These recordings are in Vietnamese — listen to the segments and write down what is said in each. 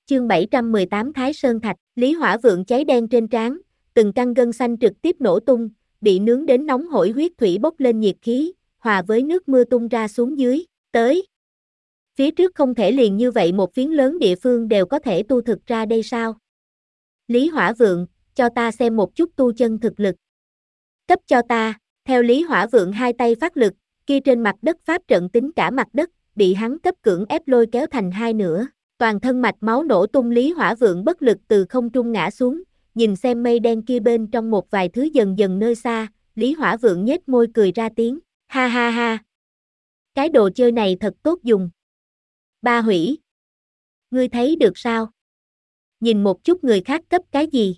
Chương 718 Thái Sơn Thạch, Lý Hỏa Vượng cháy đen trên trán, từng căn gân xanh trực tiếp nổ tung, bị nướng đến nóng hổi, huyết thủy bốc lên nhiệt khí, hòa với nước mưa tung ra xuống dưới, tới. Phía trước không thể liền như vậy một phiến lớn địa phương đều có thể tu thực ra đây sao? Lý Hỏa Vượng, cho ta xem một chút tu chân thực lực. Cấp cho ta, theo Lý Hỏa Vượng hai tay phát lực, kia trên mặt đất pháp trận tính cả mặt đất, bị hắn cấp cưỡng ép lôi kéo thành hai nửa. Toàn thân mạch máu nổ tung, Lý Hỏa Vượng bất lực từ không trung ngã xuống, nhìn xem mây đen kia bên trong một vài thứ dần dần nơi xa, Lý Hỏa Vượng nhếch môi cười ra tiếng, ha ha ha. Cái đồ chơi này thật tốt dùng. Ba hủy. Ngươi thấy được sao? Nhìn một chút người khác cấp cái gì?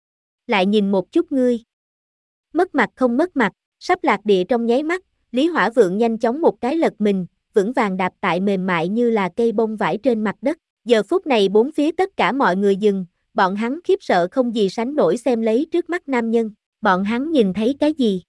Lại nhìn một chút ngươi. Mất mặt không mất mặt, sắp lạc địa trong nháy mắt, Lý Hỏa Vượng nhanh chóng một cái lật mình, vững vàng đạp tại mềm mại như là cây bông vải trên mặt đất. Giờ phút này bốn phía tất cả mọi người dừng, bọn hắn khiếp sợ không gì sánh nổi xem lấy trước mắt nam nhân. Bọn hắn nhìn thấy cái gì?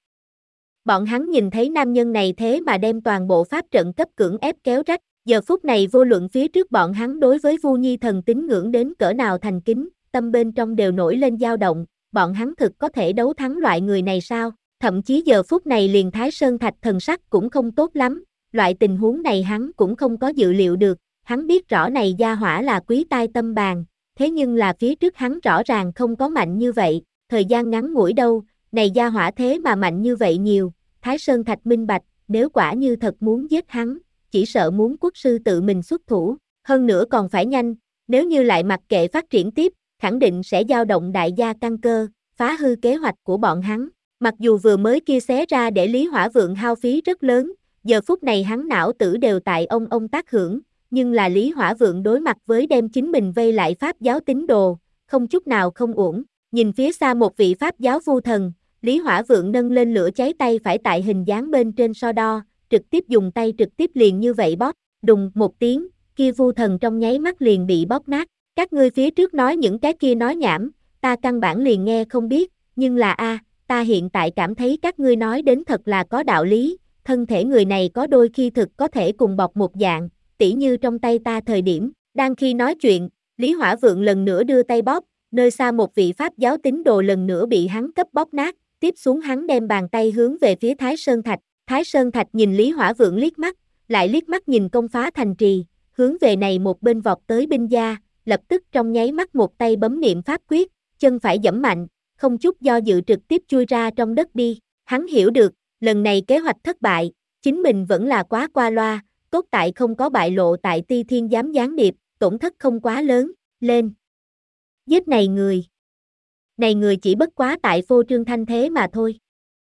Bọn hắn nhìn thấy nam nhân này thế mà đem toàn bộ pháp trận cấp cưỡng ép kéo rách. Giờ phút này vô luận phía trước bọn hắn đối với Vu Nhi thần tín ngưỡng đến cỡ nào thành kính, tâm bên trong đều nổi lên dao động, bọn hắn thực có thể đấu thắng loại người này sao? Thậm chí giờ phút này liền Thái Sơn Thạch thần sắc cũng không tốt lắm, loại tình huống này hắn cũng không có dự liệu được, hắn biết rõ này gia hỏa là quý tai tâm bàn, thế nhưng là phía trước hắn rõ ràng không có mạnh như vậy, thời gian ngắn ngủi đâu, này gia hỏa thế mà mạnh như vậy nhiều, Thái Sơn Thạch minh bạch, nếu quả như thật muốn giết hắn, chỉ sợ muốn quốc sư tự mình xuất thủ, hơn nữa còn phải nhanh, nếu như lại mặc kệ phát triển tiếp, khẳng định sẽ dao động đại gia căn cơ, phá hư kế hoạch của bọn hắn. Mặc dù vừa mới kia xé ra để Lý Hỏa Vượng hao phí rất lớn, giờ phút này hắn não tử đều tại ông tác hưởng, nhưng là Lý Hỏa Vượng đối mặt với đem chính mình vây lại pháp giáo tín đồ, không chút nào không uổng. Nhìn phía xa một vị pháp giáo vu thần, Lý Hỏa Vượng nâng lên lửa cháy tay phải tại hình dáng bên trên so đo, trực tiếp dùng tay trực tiếp liền như vậy bóp, đùng một tiếng, kia vu thần trong nháy mắt liền bị bóp nát. Các ngươi phía trước nói những cái kia nói nhảm, ta căn bản liền nghe không biết, nhưng là ta hiện tại cảm thấy các ngươi nói đến thật là có đạo lý, thân thể người này có đôi khi thực có thể cùng bọc một dạng, tỉ như trong tay ta thời điểm, đang khi nói chuyện, Lý Hỏa Vượng lần nữa đưa tay bóp, nơi xa một vị pháp giáo tín đồ lần nữa bị hắn cấp bóp nát, tiếp xuống hắn đem bàn tay hướng về phía Thái Sơn Thạch. Thái Sơn Thạch nhìn Lý Hỏa Vượng liếc mắt, lại liếc mắt nhìn công phá thành trì, hướng về này một bên vọt tới binh gia, lập tức trong nháy mắt một tay bấm niệm pháp quyết, chân phải giẫm mạnh, không chút do dự trực tiếp chui ra trong đất đi. Hắn hiểu được, lần này kế hoạch thất bại, chính mình vẫn là quá qua loa, tốt tại không có bại lộ tại Ti Thiên giám gián điệp, tổn thất không quá lớn, lên. Giết này người. Này người chỉ bất quá tại phô trương thanh thế mà thôi.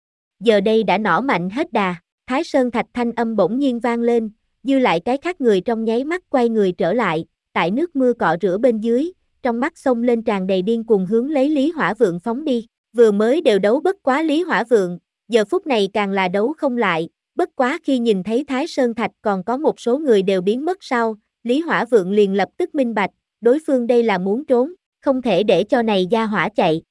Giờ đây đã nỏ mạnh hết đà, Thái Sơn Thạch thanh âm bỗng nhiên vang lên, dư lại cái khác người trong nháy mắt quay người trở lại, tại nước mưa cọ rửa bên dưới, trong mắt xông lên tràn đầy điên cuồng hướng lấy Lý Hỏa Vượng phóng đi, vừa mới đều đấu bất quá Lý Hỏa Vượng, giờ phút này càng là đấu không lại, bất quá khi nhìn thấy Thái Sơn Thạch còn có một số người đều biến mất sau, Lý Hỏa Vượng liền lập tức minh bạch, đối phương đây là muốn trốn, không thể để cho này gia hỏa chạy.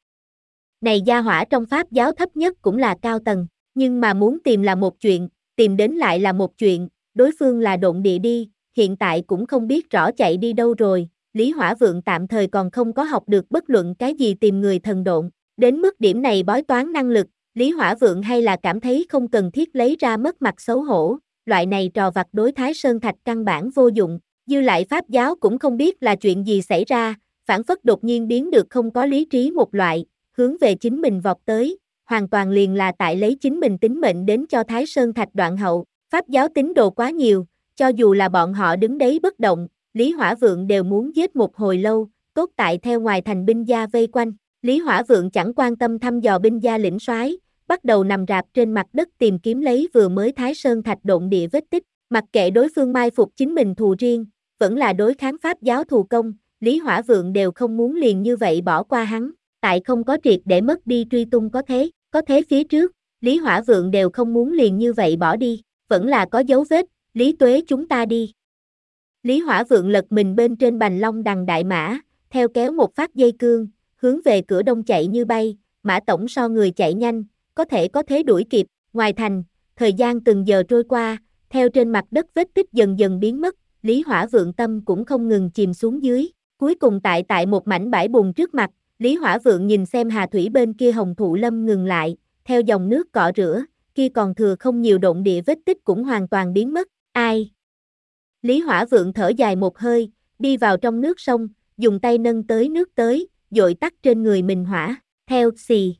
Này gia hỏa trong pháp giáo thấp nhất cũng là cao tầng, nhưng mà muốn tìm là một chuyện, tìm đến lại là một chuyện, đối phương là độn địa đi, hiện tại cũng không biết rõ chạy đi đâu rồi, Lý Hỏa Vượng tạm thời còn không có học được bất luận cái gì tìm người thần độn, đến mức điểm này bói toán năng lực, Lý Hỏa Vượng hay là cảm thấy không cần thiết lấy ra mất mặt xấu hổ, loại này trò vặt đối Thái Sơn Thạch căn bản vô dụng, dư lại pháp giáo cũng không biết là chuyện gì xảy ra, phản phất đột nhiên biến được không có lý trí một loại, hướng về chính mình vọt tới, hoàn toàn liền là tại lấy chính mình tính mệnh đến cho Thái Sơn Thạch đoạn hậu, pháp giáo tín đồ quá nhiều, cho dù là bọn họ đứng đấy bất động, Lý Hỏa Vượng đều muốn giết một hồi lâu, tốt tại theo ngoài thành binh gia vây quanh, Lý Hỏa Vượng chẳng quan tâm thăm dò binh gia lĩnh soái, bắt đầu nằm rạp trên mặt đất tìm kiếm lấy vừa mới Thái Sơn Thạch độn địa vết tích, mặc kệ đối phương mai phục chính mình thù riêng, vẫn là đối kháng pháp giáo thù công, Lý Hỏa Vượng đều không muốn liền như vậy bỏ qua hắn, tại không có triệt để mất đi truy tung có thế phía trước, Lý Hỏa Vượng đều không muốn liền như vậy bỏ đi, vẫn là có dấu vết, Lý Tuế chúng ta đi. Lý Hỏa Vượng lật mình bên trên bành long đằng đại mã, theo kéo một phát dây cương, hướng về cửa đông chạy như bay, mã tổng so người chạy nhanh, có thế đuổi kịp, ngoài thành, thời gian từng giờ trôi qua, theo trên mặt đất vết tích dần dần biến mất, Lý Hỏa Vượng tâm cũng không ngừng chìm xuống dưới, Cuối cùng tại một mảnh bãi bùn trước mặt, Lý Hỏa Vượng nhìn xem Hà Thủy bên kia Hồng Thụ Lâm ngừng lại, theo dòng nước cọ rửa, kia còn thừa không nhiều độn địa vết tích cũng hoàn toàn biến mất. Ai? Lý Hỏa Vượng thở dài một hơi, đi vào trong nước sông, dùng tay nâng tới nước tới, dội tắt trên người mình hỏa, theo xì,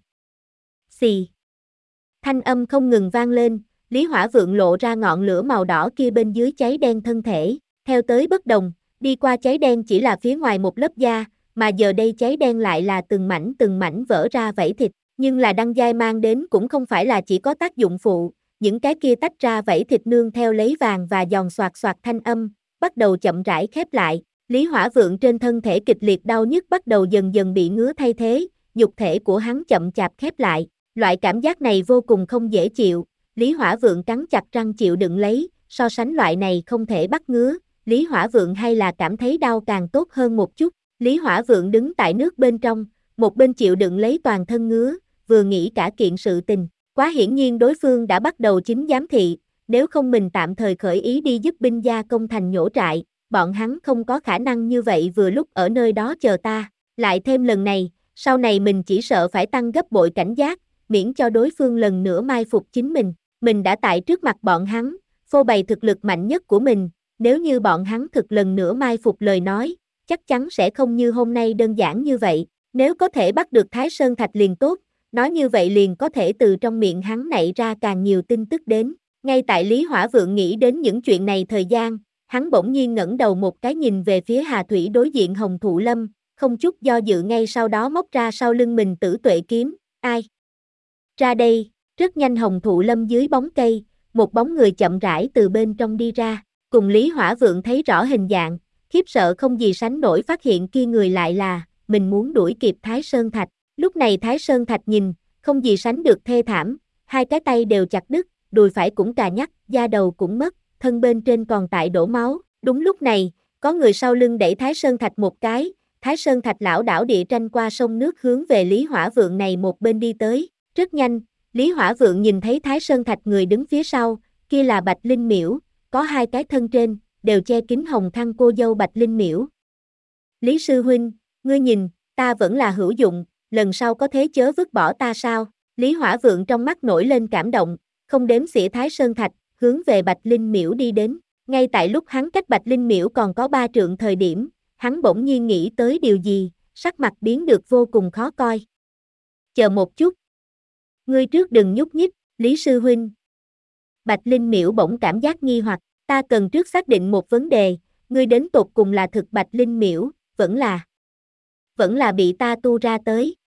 xì. Thanh âm không ngừng vang lên, Lý Hỏa Vượng lộ ra ngọn lửa màu đỏ kia bên dưới cháy đen thân thể, theo tới bất đồng, đi qua cháy đen chỉ là phía ngoài một lớp da, mà giờ đây cháy đen lại là từng mảnh vỡ ra vảy thịt, nhưng là đăng giai mang đến cũng không phải là chỉ có tác dụng phụ, những cái kia tách ra vảy thịt nương theo lấy vàng và giòn xoạt xoạt thanh âm, bắt đầu chậm rãi khép lại, Lý Hỏa Vượng trên thân thể kịch liệt đau nhức bắt đầu dần dần bị ngứa thay thế, nhục thể của hắn chậm chạp khép lại, loại cảm giác này vô cùng không dễ chịu, Lý Hỏa Vượng cắn chặt răng chịu đựng lấy, so sánh loại này không thể bắt ngứa, Lý Hỏa Vượng hay là cảm thấy đau càng tốt hơn một chút, Lý Hỏa Vượng đứng tại nước bên trong, một bên chịu đựng lấy toàn thân ngứa, vừa nghĩ cả kiện sự tình, quá hiển nhiên đối phương đã bắt đầu chính giám thị, nếu không mình tạm thời khởi ý đi giúp binh gia công thành nhổ trại, bọn hắn không có khả năng như vậy vừa lúc ở nơi đó chờ ta, lại thêm lần này, sau này mình chỉ sợ phải tăng gấp bội cảnh giác, miễn cho đối phương lần nữa mai phục chính mình đã tại trước mặt bọn hắn, phô bày thực lực mạnh nhất của mình, nếu như bọn hắn thực lần nữa mai phục lời nói, chắc chắn sẽ không như hôm nay đơn giản như vậy, nếu có thể bắt được Thái Sơn Thạch liền tốt, nói như vậy liền có thể từ trong miệng hắn nảy ra càng nhiều tin tức đến, ngay tại Lý Hỏa Vượng nghĩ đến những chuyện này thời gian, hắn bỗng nhiên ngẩng đầu một cái nhìn về phía Hà Thủy đối diện Hồng Thụ Lâm, không chút do dự ngay sau đó móc ra sau lưng mình Tử Tuệ kiếm, ai? Ra đây, rất nhanh Hồng Thụ Lâm dưới bóng cây, một bóng người chậm rãi từ bên trong đi ra, cùng Lý Hỏa Vượng thấy rõ hình dạng, khiếp sợ không gì sánh nổi phát hiện kia người lại là, mình muốn đuổi kịp Thái Sơn Thạch, lúc này Thái Sơn Thạch nhìn, không gì sánh được thê thảm, hai cái tay đều chặt đứt, đùi phải cũng cà nhắc, da đầu cũng mất, thân bên trên còn tại đổ máu, đúng lúc này, có người sau lưng đẩy Thái Sơn Thạch một cái, Thái Sơn Thạch lảo đảo địa tranh qua sông nước hướng về Lý Hỏa Vượng này một bên đi tới, rất nhanh, Lý Hỏa Vượng nhìn thấy Thái Sơn Thạch người đứng phía sau, kia là Bạch Linh Miễu, có hai cái thân trên, đều che kín hồng thăng cô dâu Bạch Linh Miễu. Lý sư huynh, ngươi nhìn, ta vẫn là hữu dụng, lần sau có thế chớ vứt bỏ ta sao? Lý Hỏa Vượng trong mắt nổi lên cảm động, không đếm xỉa Thái Sơn Thạch, hướng về Bạch Linh Miễu đi đến. Ngay tại lúc hắn cách Bạch Linh Miễu còn có 3 trượng thời điểm, hắn bỗng nhiên nghĩ tới điều gì, sắc mặt biến được vô cùng khó coi. Chờ một chút. Ngươi trước đừng nhúc nhích, Lý sư huynh. Bạch Linh Miễu bỗng cảm giác nghi hoặc, ta cần trước xác định một vấn đề, ngươi đến tột cùng là thực Bạch Linh Miễu, vẫn là bị ta tu ra tới.